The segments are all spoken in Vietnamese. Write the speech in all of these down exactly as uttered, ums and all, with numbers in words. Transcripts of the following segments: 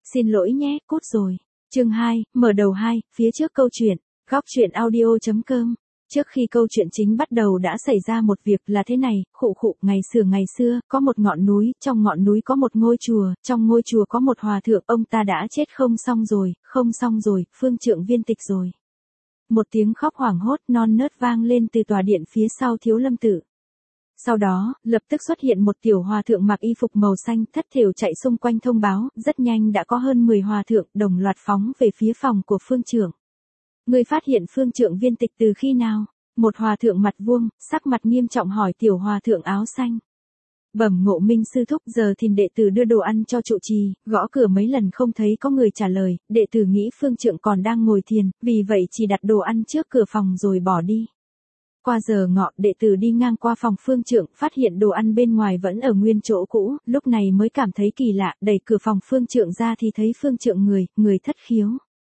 Xin lỗi nhé, cút rồi. Chương hai, mở đầu hai, phía trước câu chuyện, góc truyện audio chấm com. Trước khi câu chuyện chính bắt đầu đã xảy ra một việc là thế này, khụ khụ, ngày xưa ngày xưa, có một ngọn núi, trong ngọn núi có một ngôi chùa, trong ngôi chùa có một hòa thượng, ông ta đã chết không xong rồi, không xong rồi, phương trượng viên tịch rồi. Một tiếng khóc hoảng hốt non nớt vang lên từ tòa điện phía sau Thiếu Lâm Tự. Sau đó, lập tức xuất hiện một tiểu hòa thượng mặc y phục màu xanh thất thểu chạy xung quanh thông báo, rất nhanh đã có hơn mười hòa thượng đồng loạt phóng về phía phòng của phương trượng. Người phát hiện phương trượng viên tịch từ khi nào? Một hòa thượng mặt vuông, sắc mặt nghiêm trọng hỏi tiểu hòa thượng áo xanh. Bẩm Ngộ Minh sư thúc, giờ thìn đệ tử đưa đồ ăn cho trụ trì, gõ cửa mấy lần không thấy có người trả lời, đệ tử nghĩ phương trượng còn đang ngồi thiền, vì vậy chỉ đặt đồ ăn trước cửa phòng rồi bỏ đi. Qua giờ ngọ, đệ tử đi ngang qua phòng phương trượng, phát hiện đồ ăn bên ngoài vẫn ở nguyên chỗ cũ, lúc này mới cảm thấy kỳ lạ, đẩy cửa phòng phương trượng ra thì thấy phương trượng người, người thất khiếu.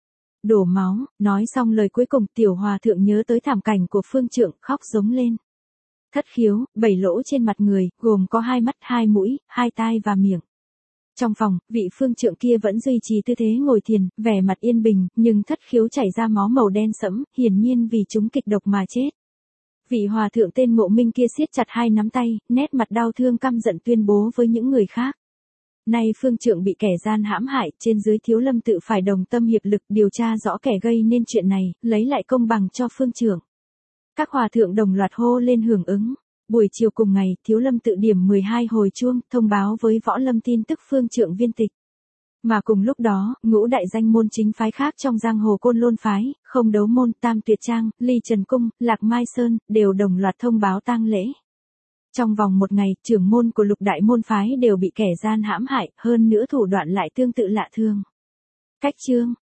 Đổ máu, nói xong lời cuối cùng, tiểu hòa thượng nhớ tới thảm cảnh của phương trượng, khóc giống lên. Thất khiếu, bảy lỗ trên mặt người, gồm có hai mắt, hai mũi, hai tai và miệng. Trong phòng, vị phương trượng kia vẫn duy trì tư thế ngồi thiền, vẻ mặt yên bình, nhưng thất khiếu chảy ra máu màu đen sẫm, hiển nhiên vì chúng kịch độc mà chết. Vị hòa thượng tên Ngộ Minh kia siết chặt hai nắm tay, nét mặt đau thương căm giận tuyên bố với những người khác. Nay phương trượng bị kẻ gian hãm hại, trên dưới Thiếu Lâm Tự phải đồng tâm hiệp lực điều tra rõ kẻ gây nên chuyện này, lấy lại công bằng cho phương trượng. Các hòa thượng đồng loạt hô lên hưởng ứng. Buổi chiều cùng ngày, Thiếu Lâm Tự điểm mười hai hồi chuông, thông báo với võ lâm tin tức phương trượng viên tịch. Mà cùng lúc đó, ngũ đại danh môn chính phái khác trong giang hồ Côn Lôn phái, Không Đấu môn, Tam Tuyệt Trang, Ly Trần Cung, Lạc Mai Sơn, đều đồng loạt thông báo tang lễ. Trong vòng một ngày, trưởng môn của lục đại môn phái đều bị kẻ gian hãm hại, hơn nữa thủ đoạn lại tương tự lạ thường. Cách chương,